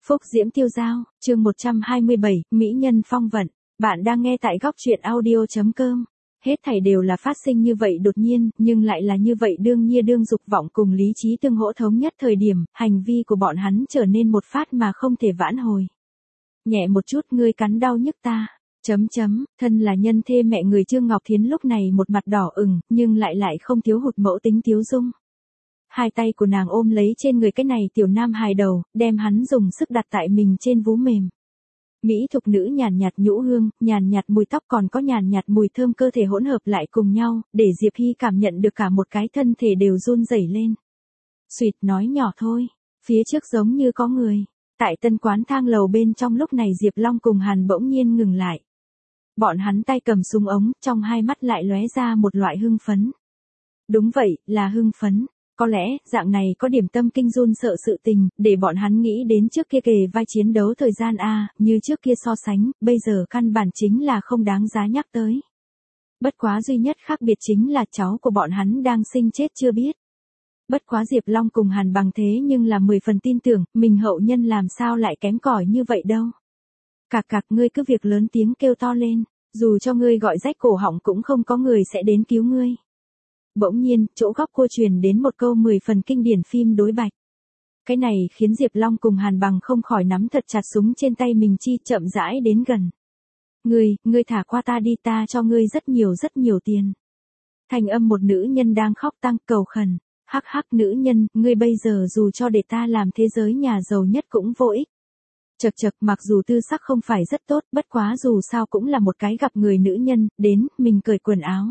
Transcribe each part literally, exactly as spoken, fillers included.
Phúc Diễm Tiêu Dao, chương một trăm hai mươi bảy, Mỹ Nhân Phong Vận. Bạn đang nghe tại góc truyện audio chấm com. Hết thảy đều là phát sinh như vậy đột nhiên, nhưng lại là như vậy đương nhiên đương dục vọng cùng lý trí tương hỗ thống nhất thời điểm, hành vi của bọn hắn trở nên một phát mà không thể vãn hồi. Nhẹ một chút ngươi cắn đau nhức ta. Chấm chấm, thân là nhân thê mẹ người Trương Ngọc Thiến lúc này một mặt đỏ ửng, nhưng lại lại không thiếu hụt mẫu tính tiếu dung. Hai tay của nàng ôm lấy trên người cái này tiểu nam hài đầu, đem hắn dùng sức đặt tại mình trên vú mềm. Mỹ thục nữ nhàn nhạt nhũ hương, nhàn nhạt mùi tóc còn có nhàn nhạt mùi thơm cơ thể hỗn hợp lại cùng nhau, để Diệp Hy cảm nhận được cả một cái thân thể đều run rẩy lên. Xuyệt nói nhỏ thôi, phía trước giống như có người. Tại tân quán thang lầu bên trong lúc này Diệp Long cùng Hàn bỗng nhiên ngừng lại. Bọn hắn tay cầm súng ống, trong hai mắt lại lóe ra một loại hưng phấn. Đúng vậy, là hưng phấn. Có lẽ, dạng này có điểm tâm kinh run sợ sự tình, để bọn hắn nghĩ đến trước kia kề vai chiến đấu thời gian A, như trước kia so sánh, bây giờ căn bản chính là không đáng giá nhắc tới. Bất quá duy nhất khác biệt chính là cháu của bọn hắn đang sinh chết chưa biết. Bất quá Diệp Long cùng Hàn Bằng thế nhưng là mười phần tin tưởng, mình hậu nhân làm sao lại kém cỏi như vậy đâu. Cạc cạc ngươi cứ việc lớn tiếng kêu to lên, dù cho ngươi gọi rách cổ họng cũng không có người sẽ đến cứu ngươi. Bỗng nhiên, chỗ góc cô truyền đến một câu mười phần kinh điển phim đối bạch. Cái này khiến Diệp Long cùng Hàn Bằng không khỏi nắm thật chặt súng trên tay mình chi chậm rãi đến gần. Ngươi, ngươi thả qua ta đi ta cho ngươi rất nhiều rất nhiều tiền. Thành âm một nữ nhân đang khóc tăng cầu khẩn. Hắc hắc nữ nhân, ngươi bây giờ dù cho để ta làm thế giới nhà giàu nhất cũng vô ích. Chật chật mặc dù tư sắc không phải rất tốt, bất quá dù sao cũng là một cái gặp người nữ nhân, đến, mình cởi quần áo.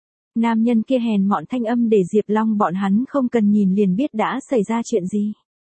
Nam nhân kia hèn mọn thanh âm để Diệp Long bọn hắn không cần nhìn liền biết đã xảy ra chuyện gì.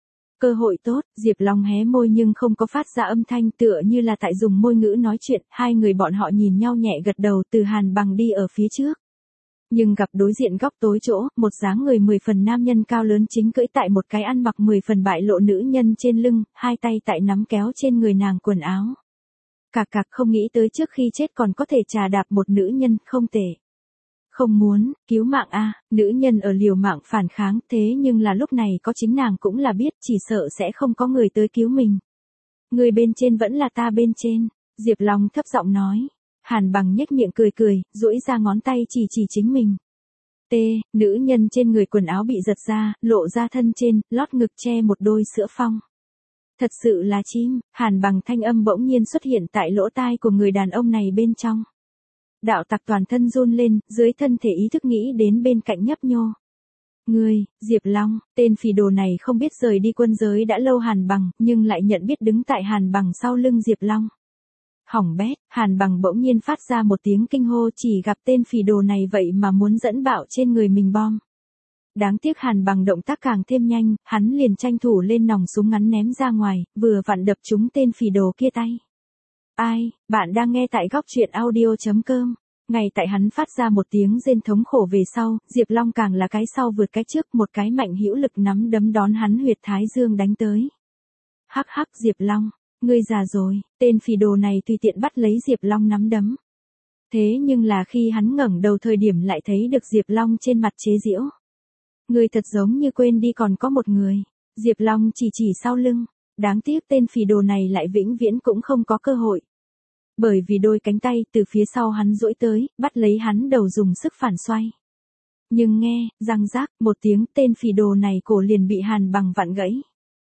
Cơ hội tốt, Diệp Long hé môi nhưng không có phát ra âm thanh tựa như là tại dùng môi ngữ nói chuyện, hai người bọn họ nhìn nhau nhẹ gật đầu từ Hàn Bằng đi ở phía trước. Nhưng gặp đối diện góc tối chỗ, một dáng người mười phần nam nhân cao lớn chính cưỡi tại một cái ăn mặc mười phần bại lộ nữ nhân trên lưng, hai tay tại nắm kéo trên người nàng quần áo. Cạc cạc không nghĩ tới trước khi chết còn có thể trà đạp một nữ nhân, không tệ. Không muốn, cứu mạng a, nữ nhân ở liều mạng phản kháng thế nhưng là lúc này có chính nàng cũng là biết chỉ sợ sẽ không có người tới cứu mình. Người bên trên vẫn là ta bên trên, Diệp Long thấp giọng nói. Hàn Bằng nhếch miệng cười cười, duỗi ra ngón tay chỉ chỉ chính mình. T, nữ nhân trên người quần áo bị giật ra, lộ ra thân trên, lót ngực che một đôi sữa phong. Thật sự là chim, Hàn Bằng thanh âm bỗng nhiên xuất hiện tại lỗ tai của người đàn ông này bên trong. Đạo tặc toàn thân run lên, dưới thân thể ý thức nghĩ đến bên cạnh nhấp nhô. Ngươi, Diệp Long, tên phỉ đồ này không biết rời đi quân giới đã lâu Hàn Bằng, nhưng lại nhận biết đứng tại Hàn Bằng sau lưng Diệp Long. Hỏng bét, Hàn Bằng bỗng nhiên phát ra một tiếng kinh hô chỉ gặp tên phỉ đồ này vậy mà muốn dẫn bạo trên người mình bom. Đáng tiếc Hàn Bằng động tác càng thêm nhanh, hắn liền tranh thủ lên nòng súng ngắn ném ra ngoài, vừa vặn đập trúng tên phỉ đồ kia tay. Ai, bạn đang nghe tại góc truyện audio chấm com. Ngay tại hắn phát ra một tiếng rên thống khổ về sau, Diệp Long càng là cái sau vượt cái trước một cái mạnh hữu lực nắm đấm đón hắn huyệt thái dương đánh tới. Hắc hắc Diệp Long. Ngươi già rồi, tên phỉ đồ này tùy tiện bắt lấy Diệp Long nắm đấm. Thế nhưng là khi hắn ngẩng đầu thời điểm lại thấy được Diệp Long trên mặt chế giễu. Ngươi thật giống như quên đi còn có một người. Diệp Long chỉ chỉ sau lưng. Đáng tiếc tên phỉ đồ này lại vĩnh viễn cũng không có cơ hội. Bởi vì đôi cánh tay từ phía sau hắn duỗi tới, bắt lấy hắn đầu dùng sức phản xoay. Nhưng nghe, răng rác, một tiếng tên phỉ đồ này cổ liền bị Hàn Bằng vặn gãy.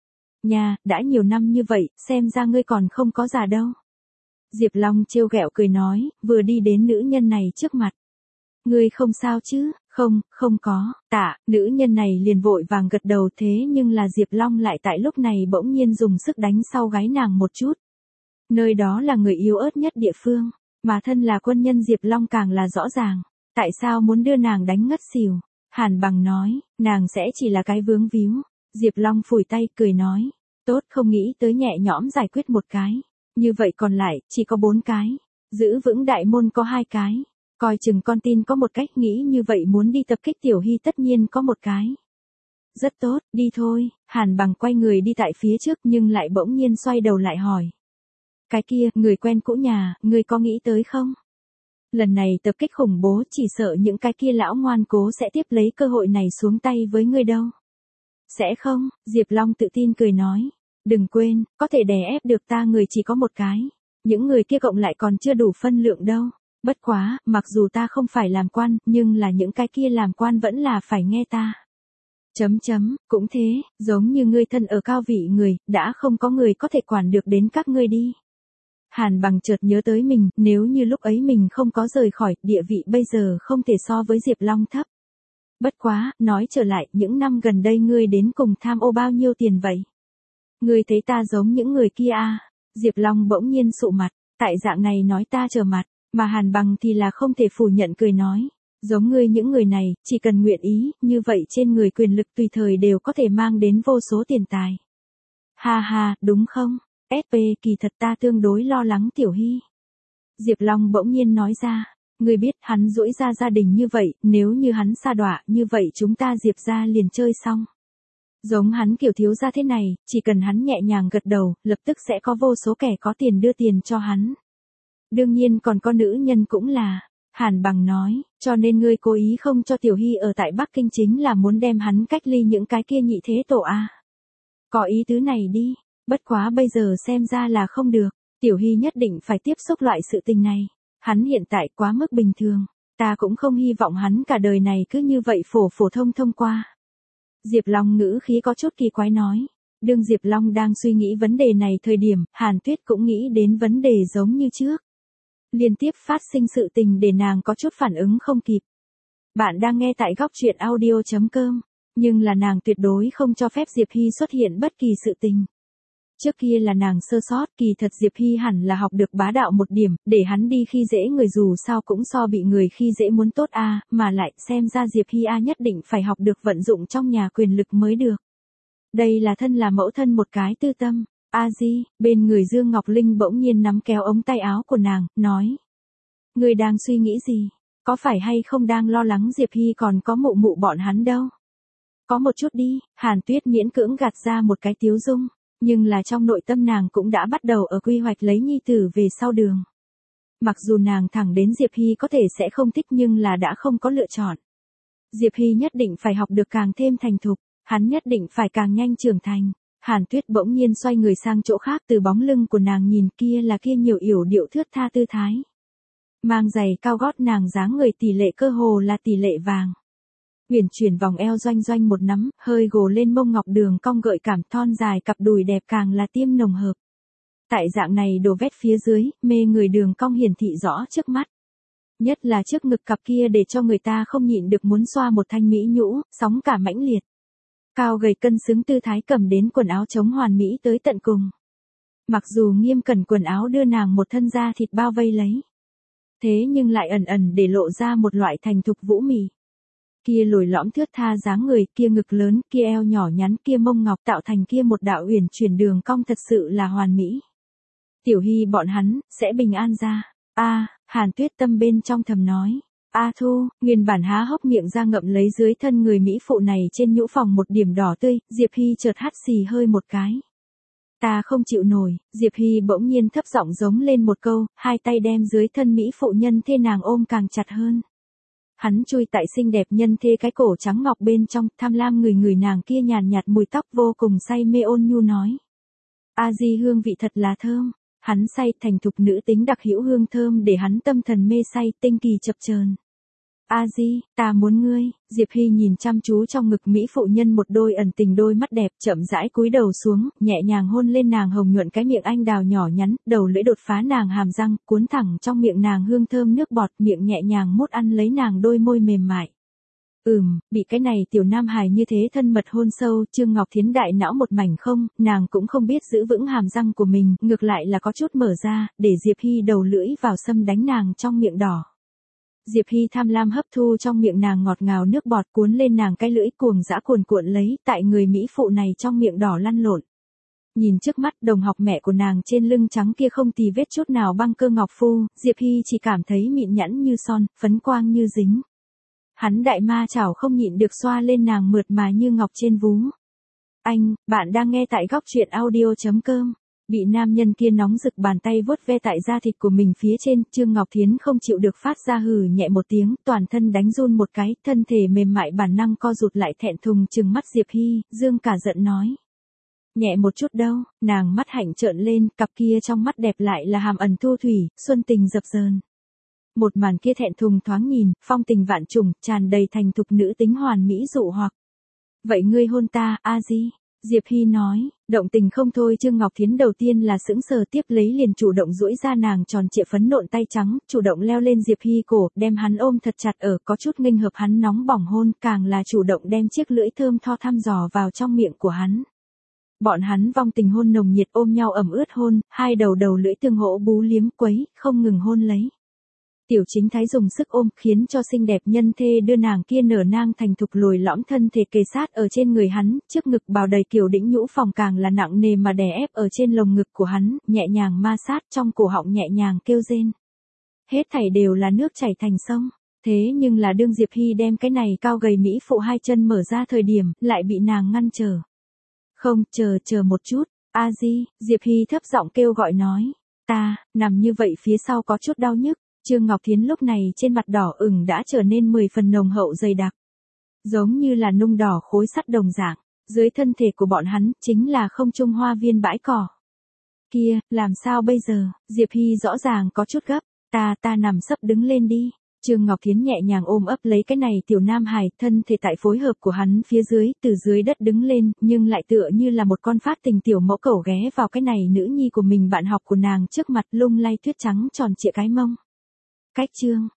Nha, đã nhiều năm như vậy, xem ra ngươi còn không có già đâu. Diệp Long trêu ghẹo cười nói, vừa đi đến nữ nhân này trước mặt. Ngươi không sao chứ, không, không có, tạ, nữ nhân này liền vội vàng gật đầu thế nhưng là Diệp Long lại tại lúc này bỗng nhiên dùng sức đánh sau gáy nàng một chút. Nơi đó là người yếu ớt nhất địa phương, mà thân là quân nhân Diệp Long càng là rõ ràng. Tại sao muốn đưa nàng đánh ngất xỉu? Hàn Bằng nói, nàng sẽ chỉ là cái vướng víu. Diệp Long phủi tay cười nói, tốt không nghĩ tới nhẹ nhõm giải quyết một cái, như vậy còn lại, chỉ có bốn cái, giữ vững đại môn có hai cái, coi chừng con tin có một cách nghĩ như vậy muốn đi tập kích Tiểu Hy tất nhiên có một cái. Rất tốt, đi thôi, Hàn Bằng quay người đi tại phía trước nhưng lại bỗng nhiên xoay đầu lại hỏi. Cái kia, người quen cũ nhà, người có nghĩ tới không? Lần này tập kích khủng bố chỉ sợ những cái kia lão ngoan cố sẽ tiếp lấy cơ hội này xuống tay với ngươi đâu. Sẽ không, Diệp Long tự tin cười nói. Đừng quên, có thể đè ép được ta người chỉ có một cái. Những người kia cộng lại còn chưa đủ phân lượng đâu. Bất quá, mặc dù ta không phải làm quan, nhưng là những cái kia làm quan vẫn là phải nghe ta. Chấm chấm, cũng thế, giống như ngươi thân ở cao vị người, đã không có người có thể quản được đến các ngươi đi. Hàn Bằng chợt nhớ tới mình, nếu như lúc ấy mình không có rời khỏi, địa vị bây giờ không thể so với Diệp Long thấp. Bất quá, nói trở lại, những năm gần đây ngươi đến cùng tham ô bao nhiêu tiền vậy? Ngươi thấy ta giống những người kia à? Diệp Long bỗng nhiên sụ mặt, tại dạng này nói ta trở mặt, mà Hàn Bằng thì là không thể phủ nhận cười nói. Giống ngươi những người này, chỉ cần nguyện ý, như vậy trên người quyền lực tùy thời đều có thể mang đến vô số tiền tài. Ha ha, đúng không? ét pê kỳ thật ta tương đối lo lắng Tiểu Hy. Diệp Long bỗng nhiên nói ra, ngươi biết hắn duỗi ra gia đình như vậy, nếu như hắn sa đọa như vậy chúng ta Diệp ra liền chơi xong. Giống hắn kiểu thiếu gia thế này, chỉ cần hắn nhẹ nhàng gật đầu, lập tức sẽ có vô số kẻ có tiền đưa tiền cho hắn. Đương nhiên còn có nữ nhân cũng là, Hàn Bằng nói, cho nên ngươi cố ý không cho Tiểu Hy ở tại Bắc Kinh chính là muốn đem hắn cách ly những cái kia nhị thế tổ a. Có ý tứ này đi, bất quá bây giờ xem ra là không được, Tiểu Hy nhất định phải tiếp xúc loại sự tình này. Hắn hiện tại quá mức bình thường, ta cũng không hy vọng hắn cả đời này cứ như vậy phổ phổ thông thông qua. Diệp Long ngữ khí có chút kỳ quái nói. Đương Diệp Long đang suy nghĩ vấn đề này thời điểm, Hàn Tuyết cũng nghĩ đến vấn đề giống như trước. Liên tiếp phát sinh sự tình để nàng có chút phản ứng không kịp. Bạn đang nghe tại góc truyện audio chấm com, nhưng là nàng tuyệt đối không cho phép Diệp Hy xuất hiện bất kỳ sự tình. Trước kia là nàng sơ sót, kỳ thật Diệp Hy hẳn là học được bá đạo một điểm, để hắn đi khi dễ người dù sao cũng so bị người khi dễ muốn tốt a, mà lại xem ra Diệp Hy a nhất định phải học được vận dụng trong nhà quyền lực mới được. Đây là thân là mẫu thân một cái tư tâm. A Di, bên người Dương Ngọc Linh bỗng nhiên nắm kéo ống tay áo của nàng, nói. Người đang suy nghĩ gì? Có phải hay không đang lo lắng Diệp Hy còn có mụ mụ bọn hắn đâu? Có một chút đi, Hàn Tuyết miễn cưỡng gạt ra một cái tiếu dung. Nhưng là trong nội tâm nàng cũng đã bắt đầu ở quy hoạch lấy nhi tử về sau đường. Mặc dù nàng thẳng đến Diệp Hy có thể sẽ không thích nhưng là đã không có lựa chọn. Diệp Hy nhất định phải học được càng thêm thành thục, hắn nhất định phải càng nhanh trưởng thành. Hàn Tuyết bỗng nhiên xoay người sang chỗ khác, từ bóng lưng của nàng nhìn kia là kia nhiều yểu điệu thướt tha tư thái. Mang giày cao gót nàng dáng người tỷ lệ cơ hồ là tỷ lệ vàng. Uyển chuyển vòng eo doanh doanh một nắm, hơi gồ lên mông ngọc đường cong gợi cảm, thon dài cặp đùi đẹp càng là tiêm nồng hợp. Tại dạng này đồ vét phía dưới, mê người đường cong hiển thị rõ trước mắt. Nhất là trước ngực cặp kia để cho người ta không nhịn được muốn xoa một thanh mỹ nhũ, sóng cả mãnh liệt. Cao gầy cân xứng tư thái cầm đến quần áo chống hoàn mỹ tới tận cùng. Mặc dù nghiêm cẩn quần áo đưa nàng một thân da thịt bao vây lấy. Thế nhưng lại ẩn ẩn để lộ ra một loại thành thục vũ mị. Kia lồi lõm thướt tha dáng người, kia ngực lớn, kia eo nhỏ nhắn, kia mông ngọc tạo thành kia một đạo uyển chuyển đường cong thật sự là hoàn mỹ. Tiểu Hy bọn hắn, sẽ bình an ra. A, Hàn Tuyết tâm bên trong thầm nói. A Thu, nguyên bản há hốc miệng ra ngậm lấy dưới thân người mỹ phụ này trên nhũ phòng một điểm đỏ tươi, Diệp Hy chợt hắt xì hơi một cái. Ta không chịu nổi, Diệp Hy bỗng nhiên thấp giọng giống lên một câu, hai tay đem dưới thân mỹ phụ nhân thê nàng ôm càng chặt hơn. Hắn chui tại xinh đẹp nhân thê cái cổ trắng ngọc bên trong, tham lam người người nàng kia nhàn nhạt mùi tóc vô cùng say mê ôn nhu nói. A Di hương vị thật là thơm. Hắn say thành thục nữ tính đặc hữu hương thơm để hắn tâm thần mê say, tinh kỳ chập chờn. A Di, ta muốn ngươi. Diệp Hy nhìn chăm chú trong ngực mỹ phụ nhân một đôi ẩn tình đôi mắt đẹp, chậm rãi cúi đầu xuống, nhẹ nhàng hôn lên nàng hồng nhuận cái miệng anh đào nhỏ nhắn, đầu lưỡi đột phá nàng hàm răng, cuốn thẳng trong miệng nàng hương thơm nước bọt, miệng nhẹ nhàng mút ăn lấy nàng đôi môi mềm mại. Ừm, bị cái này tiểu nam hài như thế thân mật hôn sâu, Trương Ngọc Thiến đại não một mảnh không, nàng cũng không biết giữ vững hàm răng của mình, ngược lại là có chút mở ra, để Diệp Hy đầu lưỡi vào xâm đánh nàng trong miệng đỏ. Diệp Hy tham lam hấp thu trong miệng nàng ngọt ngào nước bọt, cuốn lên nàng cái lưỡi cuồng dã cuồn cuộn lấy, tại người mỹ phụ này trong miệng đỏ lăn lộn. Nhìn trước mắt đồng học mẹ của nàng trên lưng trắng kia không tì vết chút nào băng cơ ngọc phu, Diệp Hy chỉ cảm thấy mịn nhẵn như son, phấn quang như dính. Hắn đại ma chảo không nhịn được xoa lên nàng mượt mà như ngọc trên vú. Anh, bạn đang nghe tại góc truyện audio chấm com. Bị nam nhân kia nóng rực bàn tay vuốt ve tại da thịt của mình phía trên, Trương Ngọc Thiến không chịu được phát ra hừ nhẹ một tiếng, toàn thân đánh run một cái, thân thể mềm mại bản năng co rụt lại thẹn thùng trừng mắt Diệp Hy, dương cả giận nói. Nhẹ một chút đâu, nàng mắt hạnh trợn lên, cặp kia trong mắt đẹp lại là hàm ẩn thu thủy, xuân tình dập dờn. Một màn kia thẹn thùng thoáng nhìn, phong tình vạn trùng, tràn đầy thành thục nữ tính hoàn mỹ dụ hoặc. Vậy ngươi hôn ta, a di? Diệp Hy nói, động tình không thôi. Trương Ngọc Thiến đầu tiên là sững sờ, tiếp lấy liền chủ động duỗi ra nàng tròn trịa phấn nộn tay trắng, chủ động leo lên Diệp Hy cổ, đem hắn ôm thật chặt ở, có chút nghênh hợp hắn nóng bỏng hôn, càng là chủ động đem chiếc lưỡi thơm tho thăm dò vào trong miệng của hắn. Bọn hắn vong tình hôn nồng nhiệt, ôm nhau ẩm ướt hôn, hai đầu đầu lưỡi tương hỗ bú liếm quấy, không ngừng hôn lấy. Tiểu Chính Thái dùng sức ôm, khiến cho xinh đẹp nhân thê đưa nàng kia nở nang thành thục lồi lõm thân thể kề sát ở trên người hắn, trước ngực bào đầy kiều đĩnh nhũ phòng càng là nặng nề mà đè ép ở trên lồng ngực của hắn, nhẹ nhàng ma sát, trong cổ họng nhẹ nhàng kêu rên. Hết thảy đều là nước chảy thành sông. Thế nhưng là đương Diệp Hy đem cái này cao gầy mỹ phụ hai chân mở ra thời điểm, lại bị nàng ngăn trở. Không, chờ, chờ một chút, a di, Diệp Hy thấp giọng kêu gọi nói. Ta, nằm như vậy phía sau có chút đau nhức. Trương Ngọc Thiến lúc này trên mặt đỏ ửng đã trở nên mười phần nồng hậu dày đặc. Giống như là nung đỏ khối sắt đồng dạng, dưới thân thể của bọn hắn chính là không trung hoa viên bãi cỏ. Kia, làm sao bây giờ? Diệp Hy rõ ràng có chút gấp, ta ta nằm sấp đứng lên đi. Trương Ngọc Thiến nhẹ nhàng ôm ấp lấy cái này tiểu nam hài, thân thể tại phối hợp của hắn phía dưới, từ dưới đất đứng lên, nhưng lại tựa như là một con phát tình tiểu mẫu cẩu ghé vào cái này nữ nhi của mình bạn học của nàng trước mặt, lung lay tuyết trắng tròn trịa cái mông. Cách chương